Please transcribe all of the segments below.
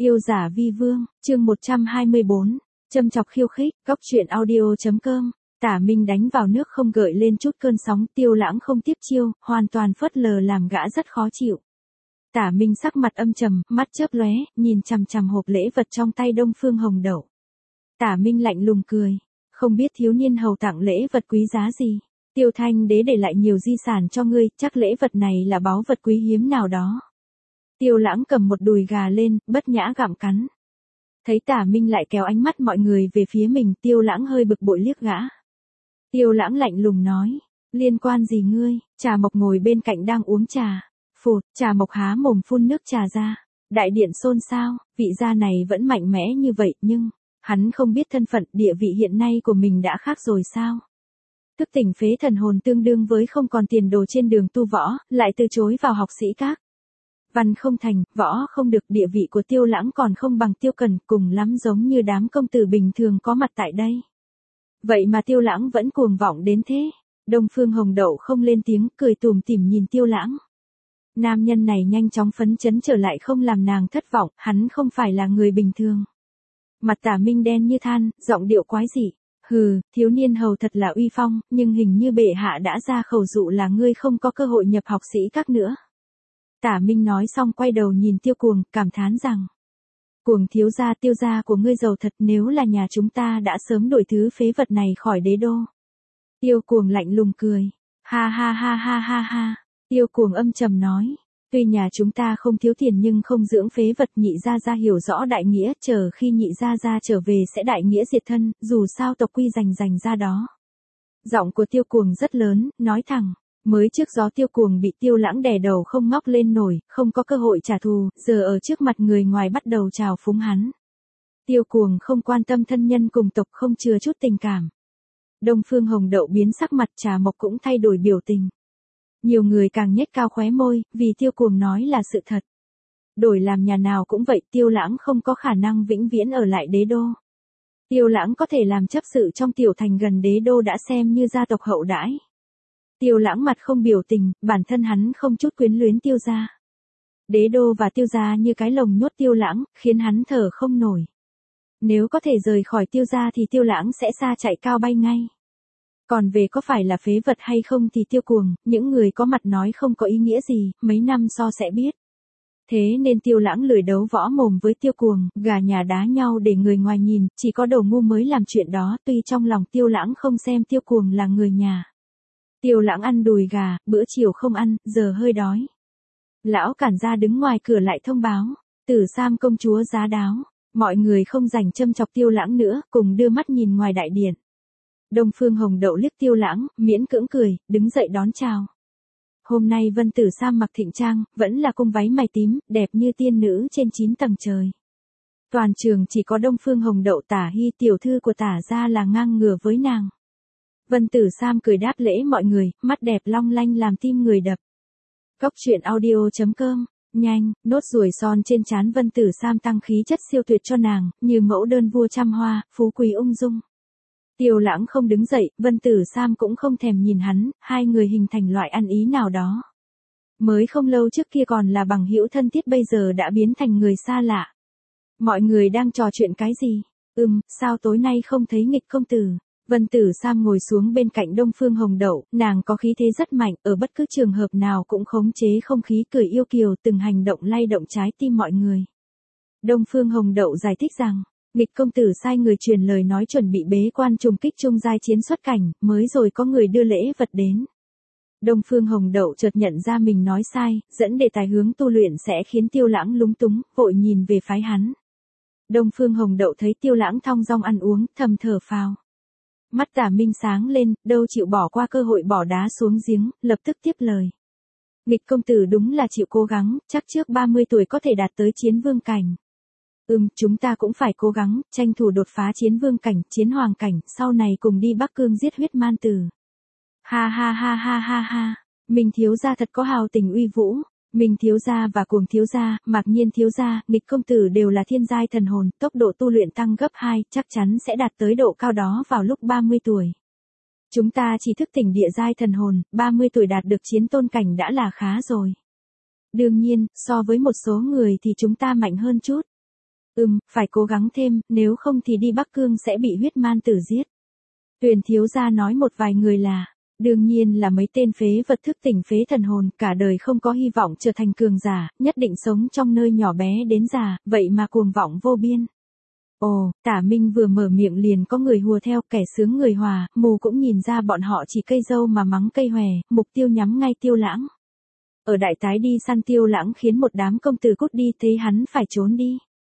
Yêu giả vi vương, chương 124, châm chọc khiêu khích, góc truyện audio.com. Tả Minh đánh vào nước không gợi lên chút cơn sóng, Tiêu Lãng không tiếp chiêu, hoàn toàn phớt lờ làm gã rất khó chịu. Tả Minh sắc mặt âm trầm, mắt chớp lóe, nhìn chằm chằm hộp lễ vật trong tay Đông Phương Hồng Đậu. Tả Minh lạnh lùng cười, không biết thiếu niên hầu tặng lễ vật quý giá gì. Tiêu Thanh đế để lại nhiều di sản cho ngươi, chắc lễ vật này là báu vật quý hiếm nào đó. Tiêu Lãng cầm một đùi gà lên, bất nhã gặm cắn. Thấy Tả Minh lại kéo ánh mắt mọi người về phía mình, Tiêu Lãng hơi bực bội liếc gã. Tiêu Lãng lạnh lùng nói, liên quan gì ngươi? Trà Mộc ngồi bên cạnh đang uống trà. Phụt, Trà Mộc há mồm phun nước trà ra. Đại điện xôn xao, vị gia này vẫn mạnh mẽ như vậy nhưng, hắn không biết thân phận địa vị hiện nay của mình đã khác rồi sao? Thức tỉnh phế thần hồn tương đương với không còn tiền đồ trên đường tu võ, lại từ chối vào học sĩ các. Văn không thành, võ không được, địa vị của Tiêu Lãng còn không bằng Tiêu Cần, cùng lắm giống như đám công tử bình thường có mặt tại đây. Vậy mà Tiêu Lãng vẫn cuồng vọng đến thế. Đông Phương Hồng Đậu không lên tiếng, cười tủm tỉm nhìn Tiêu Lãng. Nam nhân này nhanh chóng phấn chấn trở lại không làm nàng thất vọng, hắn không phải là người bình thường. Mặt Tả Minh đen như than, giọng điệu quái dị. Hừ, thiếu niên hầu thật là uy phong, nhưng hình như bệ hạ đã ra khẩu dụ là ngươi không có cơ hội nhập học sĩ các nữa. Tả Minh nói xong quay đầu nhìn Tiêu Cuồng, cảm thán rằng. Cuồng thiếu gia, Tiêu gia của ngươi giàu thật, nếu là nhà chúng ta đã sớm đổi thứ phế vật này khỏi đế đô. Tiêu Cuồng lạnh lùng cười. Ha ha ha ha ha ha. Tiêu Cuồng âm trầm nói. Tuy nhà chúng ta không thiếu tiền nhưng không dưỡng phế vật, nhị gia gia hiểu rõ đại nghĩa, chờ khi nhị gia gia trở về sẽ đại nghĩa diệt thân, dù sao tộc quy rành ra đó. Giọng của Tiêu Cuồng rất lớn, nói thẳng. Mới trước gió Tiêu Cuồng bị Tiêu Lãng đè đầu không ngóc lên nổi, không có cơ hội trả thù, giờ ở trước mặt người ngoài bắt đầu trào phúng hắn. Tiêu Cuồng không quan tâm thân nhân cùng tộc, không chừa chút tình cảm. Đông Phương Hồng Đậu biến sắc mặt, Trà Mộc cũng thay đổi biểu tình. Nhiều người càng nhếch cao khóe môi, vì Tiêu Cuồng nói là sự thật. Đổi làm nhà nào cũng vậy, Tiêu Lãng không có khả năng vĩnh viễn ở lại đế đô. Tiêu Lãng có thể làm chấp sự trong tiểu thành gần đế đô đã xem như gia tộc hậu đãi. Tiêu Lãng mặt không biểu tình, bản thân hắn không chút quyến luyến Tiêu gia. Đế đô và Tiêu gia như cái lồng nhốt Tiêu Lãng, khiến hắn thở không nổi. Nếu có thể rời khỏi Tiêu gia thì Tiêu Lãng sẽ xa chạy cao bay ngay. Còn về có phải là phế vật hay không thì Tiêu Cuồng, những người có mặt nói không có ý nghĩa gì, mấy năm so sẽ biết. Thế nên Tiêu Lãng lười đấu võ mồm với Tiêu Cuồng, gà nhà đá nhau để người ngoài nhìn, chỉ có đầu ngu mới làm chuyện đó, tuy trong lòng Tiêu Lãng không xem Tiêu Cuồng là người nhà. Tiêu Lãng ăn đùi gà, bữa chiều không ăn, giờ hơi đói. Lão quản gia đứng ngoài cửa lại thông báo, Tử Sam công chúa giá đáo. Mọi người không rảnh châm chọc Tiêu Lãng nữa, cùng đưa mắt nhìn ngoài đại điện. Đông Phương Hồng Đậu liếc Tiêu Lãng, miễn cưỡng cười, đứng dậy đón chào. Hôm nay Vân Tử Sam mặc thịnh trang, vẫn là cung váy mày tím, đẹp như tiên nữ trên 9 tầng trời. Toàn trường chỉ có Đông Phương Hồng Đậu Tả Hy tiểu thư của Tả gia là ngang ngửa với nàng. Vân Tử Sam cười đáp lễ mọi người, mắt đẹp long lanh làm tim người đập. Góc truyện audio.com, nhanh, nốt ruồi son trên trán Vân Tử Sam tăng khí chất siêu tuyệt cho nàng, như mẫu đơn vua trăm hoa, phú quý ung dung. Tiêu Lãng không đứng dậy, Vân Tử Sam cũng không thèm nhìn hắn, hai người hình thành loại ăn ý nào đó. Mới không lâu trước kia còn là bằng hữu thân thiết bây giờ đã biến thành người xa lạ. Mọi người đang trò chuyện cái gì? Sao tối nay không thấy nghịch công tử? Vân Tử Sam ngồi xuống bên cạnh Đông Phương Hồng Đậu, nàng có khí thế rất mạnh, ở bất cứ trường hợp nào cũng khống chế không khí cười yêu kiều, từng hành động lay động trái tim mọi người. Đông Phương Hồng Đậu giải thích rằng, nghịch công tử sai người truyền lời nói chuẩn bị bế quan trùng kích trung giai chiến xuất cảnh, mới rồi có người đưa lễ vật đến. Đông Phương Hồng Đậu chợt nhận ra mình nói sai, dẫn đề tài hướng tu luyện sẽ khiến Tiêu Lãng lúng túng, vội nhìn về phái hắn. Đông Phương Hồng Đậu thấy Tiêu Lãng thong dong ăn uống, thầm thở phào. Mắt Tả Minh sáng lên, đâu chịu bỏ qua cơ hội bỏ đá xuống giếng, lập tức tiếp lời. Nghịch công tử đúng là chịu cố gắng, chắc trước 30 tuổi có thể đạt tới chiến vương cảnh. Chúng ta cũng phải cố gắng, tranh thủ đột phá chiến vương cảnh, chiến hoàng cảnh, sau này cùng đi Bắc Cương giết huyết man tử. Ha ha ha ha ha ha, Minh thiếu gia thật có hào tình uy vũ. Minh thiếu gia và Cuồng thiếu gia, Mạc Nhiên thiếu gia, nghịch công tử đều là thiên giai thần hồn, tốc độ tu luyện tăng gấp 2, chắc chắn sẽ đạt tới độ cao đó vào lúc 30 tuổi. Chúng ta chỉ thức tỉnh địa giai thần hồn, 30 tuổi đạt được chiến tôn cảnh đã là khá rồi. Đương nhiên, so với một số người thì chúng ta mạnh hơn chút. Phải cố gắng thêm, nếu không thì đi Bắc Cương sẽ bị huyết man tử giết. Tuyền thiếu gia nói một vài người là, đương nhiên là mấy tên phế vật thức tỉnh phế thần hồn, cả đời không có hy vọng trở thành cường giả, nhất định sống trong nơi nhỏ bé đến già, vậy mà cuồng vọng vô biên. Ồ, Tả Minh vừa mở miệng liền có người hùa theo, kẻ sướng người hòa, mù cũng nhìn ra bọn họ chỉ cây dâu mà mắng cây hòe, mục tiêu nhắm ngay Tiêu Lãng. Ở đại tái đi săn Tiêu Lãng khiến một đám công tử cút đi, thấy hắn phải trốn đi.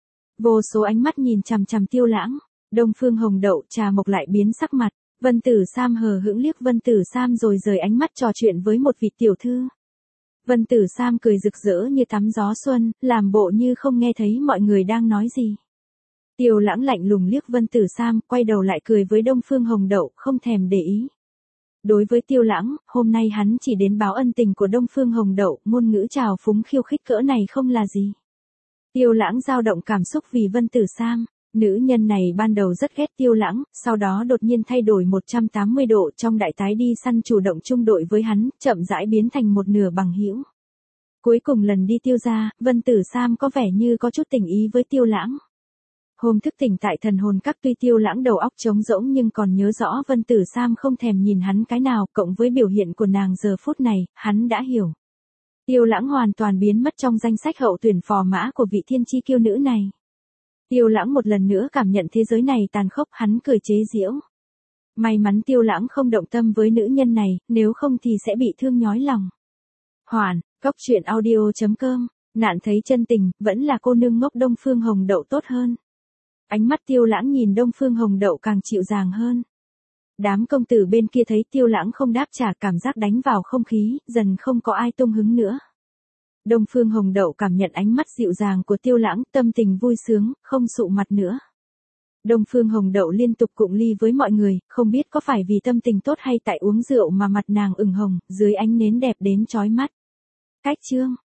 Vô số ánh mắt nhìn chằm chằm Tiêu Lãng, Đông Phương Hồng Đậu Trà Mộc lại biến sắc mặt, Vân Tử Sam hờ hững liếc Vân Tử Sam rồi rời ánh mắt trò chuyện với một vị tiểu thư. Vân Tử Sam cười rực rỡ như tắm gió xuân, làm bộ như không nghe thấy mọi người đang nói gì. Tiêu Lãng lạnh lùng liếc Vân Tử Sam, quay đầu lại cười với Đông Phương Hồng Đậu, không thèm để ý. Đối với Tiêu Lãng, hôm nay hắn chỉ đến báo ân tình của Đông Phương Hồng Đậu, ngôn ngữ trào phúng khiêu khích cỡ này không là gì. Tiêu Lãng dao động cảm xúc vì Vân Tử Sam, nữ nhân này ban đầu rất ghét Tiêu Lãng, sau đó đột nhiên thay đổi 180 độ, trong đại tái đi săn chủ động chung đội với hắn, chậm rãi biến thành một nửa bằng hữu. Cuối cùng lần đi Tiêu gia, Vân Tử Sam có vẻ như có chút tình ý với Tiêu Lãng. Hôm thức tỉnh tại thần hồn các, tuy Tiêu Lãng đầu óc trống rỗng nhưng còn nhớ rõ Vân Tử Sam không thèm nhìn hắn cái nào, cộng với biểu hiện của nàng giờ phút này, hắn đã hiểu. Tiêu Lãng hoàn toàn biến mất trong danh sách hậu tuyển phò mã của vị thiên chi kiêu nữ này. Tiêu Lãng một lần nữa cảm nhận thế giới này tàn khốc, hắn cười chế giễu. May mắn Tiêu Lãng không động tâm với nữ nhân này, nếu không thì sẽ bị thương nhói lòng. Hoàn, góc truyện audio.com, nạn thấy chân tình, vẫn là cô nương ngốc Đông Phương Hồng Đậu tốt hơn. Ánh mắt Tiêu Lãng nhìn Đông Phương Hồng Đậu càng dịu dàng hơn. Đám công tử bên kia thấy Tiêu Lãng không đáp trả, cảm giác đánh vào không khí, dần không có ai tung hứng nữa. Đông Phương Hồng Đậu cảm nhận ánh mắt dịu dàng của Tiêu Lãng, tâm tình vui sướng, không sụ mặt nữa. Đông Phương Hồng Đậu liên tục cụng ly với mọi người, không biết có phải vì tâm tình tốt hay tại uống rượu mà mặt nàng ửng hồng, dưới ánh nến đẹp đến chói mắt. Cách chương